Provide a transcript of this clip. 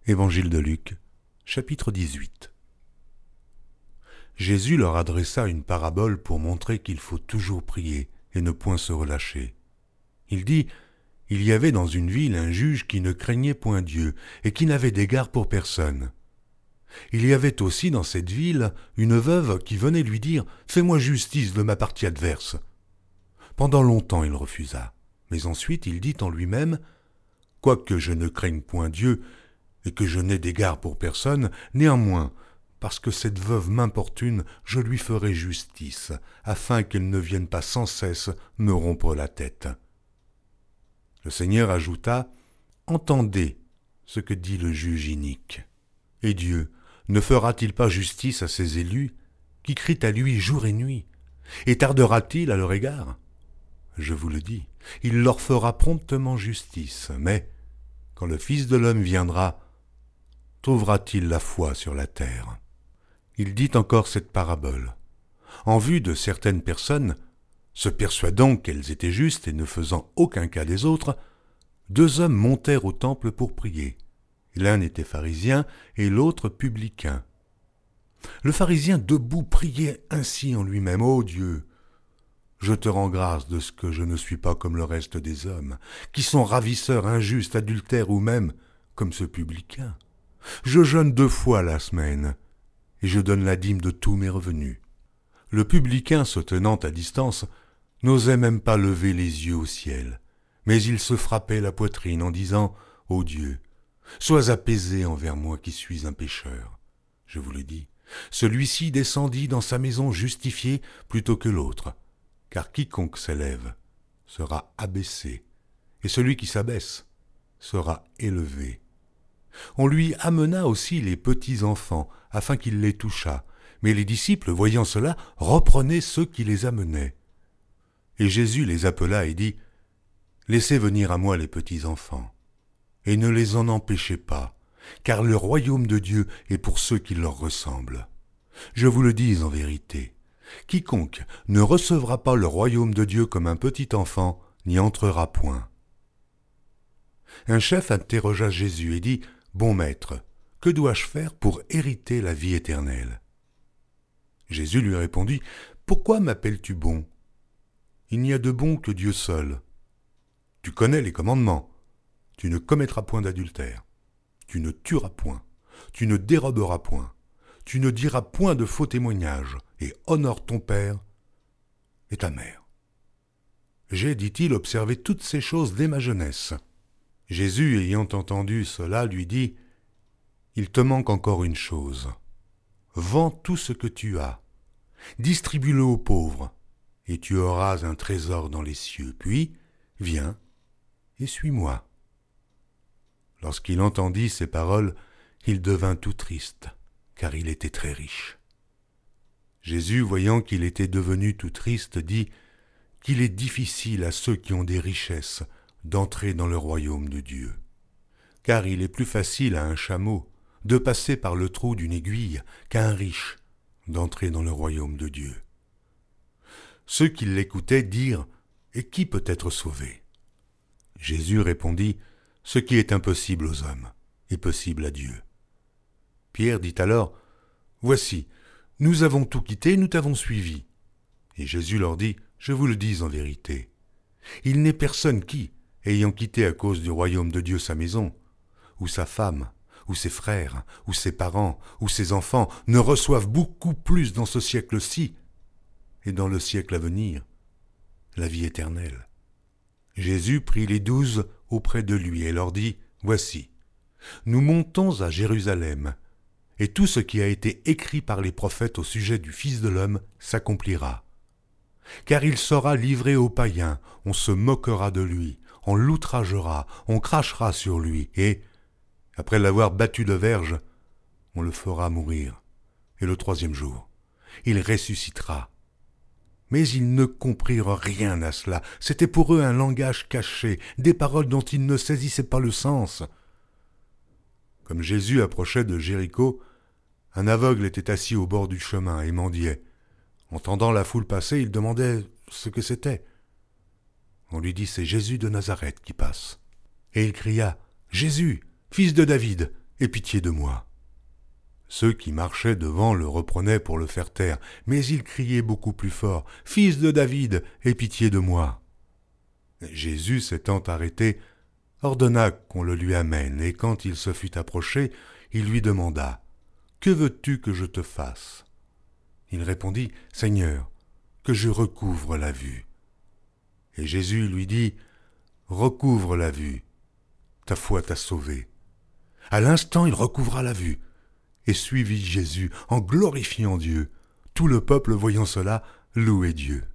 Évangile de Luc, chapitre 18. Jésus leur adressa une parabole pour montrer qu'il faut toujours prier et ne point se relâcher. Il dit : Il y avait dans une ville un juge qui ne craignait point Dieu et qui n'avait d'égard pour personne. Il y avait aussi dans cette ville une veuve qui venait lui dire : Fais-moi justice de ma partie adverse. Pendant longtemps il refusa, mais ensuite il dit en lui-même : Quoique je ne craigne point Dieu et que je n'ai d'égard pour personne, néanmoins, parce que cette veuve m'importune, je lui ferai justice, afin qu'elle ne vienne pas sans cesse me rompre la tête. Le Seigneur ajouta : Entendez ce que dit le juge inique. Et Dieu ne fera-t-il pas justice à ses élus, qui crient à lui jour et nuit ? Et tardera-t-il à leur égard ? Je vous le dis, il leur fera promptement justice, mais quand le Fils de l'homme viendra, trouvera-t-il la foi sur la terre ? Il dit encore cette parabole. En vue de certaines personnes, se persuadant qu'elles étaient justes et ne faisant aucun cas des autres, deux hommes montèrent au temple pour prier. L'un était pharisien et l'autre publicain. Le pharisien debout priait ainsi en lui-même : Ô Dieu, je te rends grâce de ce que je ne suis pas comme le reste des hommes, qui sont ravisseurs, injustes, adultères ou même comme ce publicain. Je jeûne 2 fois la semaine et je donne la dîme de tous mes revenus. Le publicain, se tenant à distance, n'osait même pas lever les yeux au ciel, mais il se frappait la poitrine en disant : Ô Dieu, sois apaisé envers moi qui suis un pécheur. Je vous le dis, celui-ci descendit dans sa maison justifié plutôt que l'autre, car quiconque s'élève sera abaissé, et celui qui s'abaisse sera élevé. On lui amena aussi les petits-enfants, afin qu'il les touchât, mais les disciples, voyant cela, reprenaient ceux qui les amenaient. Et Jésus les appela et dit : Laissez venir à moi les petits-enfants, et ne les en empêchez pas, car le royaume de Dieu est pour ceux qui leur ressemblent. Je vous le dis en vérité, quiconque ne recevra pas le royaume de Dieu comme un petit enfant n'y entrera point. Un chef interrogea Jésus et dit : Bon maître, que dois-je faire pour hériter la vie éternelle ? Jésus lui répondit : Pourquoi m'appelles-tu bon ? Il n'y a de bon que Dieu seul. Tu connais les commandements. Tu ne commettras point d'adultère. Tu ne tueras point. Tu ne déroberas point. Tu ne diras point de faux témoignages. Et honore ton père et ta mère. J'ai, dit-il, observé toutes ces choses dès ma jeunesse. Jésus, ayant entendu cela, lui dit : Il te manque encore une chose. Vends tout ce que tu as, distribue-le aux pauvres, et tu auras un trésor dans les cieux. Puis, viens et suis-moi. Lorsqu'il entendit ces paroles, il devint tout triste, car il était très riche. Jésus, voyant qu'il était devenu tout triste, dit qu'il est difficile à ceux qui ont des richesses d'entrer dans le royaume de Dieu. Car il est plus facile à un chameau de passer par le trou d'une aiguille qu'à un riche d'entrer dans le royaume de Dieu. Ceux qui l'écoutaient dirent : Et qui peut être sauvé ? Jésus répondit : Ce qui est impossible aux hommes est possible à Dieu. Pierre dit alors : Voici, nous avons tout quitté, nous t'avons suivi. Et Jésus leur dit : Je vous le dis en vérité, il n'est personne qui, ayant quitté à cause du royaume de Dieu sa maison, ou sa femme, ou ses frères, ou ses parents, ou ses enfants, ne reçoive beaucoup plus dans ce siècle-ci, et dans le siècle à venir, la vie éternelle. Jésus prit les 12 auprès de lui et leur dit : Voici, nous montons à Jérusalem, et tout ce qui a été écrit par les prophètes au sujet du Fils de l'homme s'accomplira. Car il sera livré aux païens, on se moquera de lui, on l'outragera, on crachera sur lui, et, après l'avoir battu de verge, on le fera mourir. Et le 3e jour, il ressuscitera. Mais ils ne comprirent rien à cela. C'était pour eux un langage caché, des paroles dont ils ne saisissaient pas le sens. Comme Jésus approchait de Jéricho, un aveugle était assis au bord du chemin et mendiait. Entendant la foule passer, il demandait ce que c'était. On lui dit : C'est Jésus de Nazareth qui passe. Et il cria : Jésus, fils de David, aie pitié de moi. » Ceux qui marchaient devant le reprenaient pour le faire taire, mais il criait beaucoup plus fort, « Fils de David, aie pitié de moi. » Jésus, s'étant arrêté, ordonna qu'on le lui amène, et quand il se fut approché, il lui demanda, « Que veux-tu que je te fasse ?» Il répondit, « Seigneur, que je recouvre la vue. » Et Jésus lui dit, « Recouvre la vue, ta foi t'a sauvé. » À l'instant, il recouvra la vue et suivit Jésus en glorifiant Dieu. Tout le peuple, voyant cela, louait Dieu.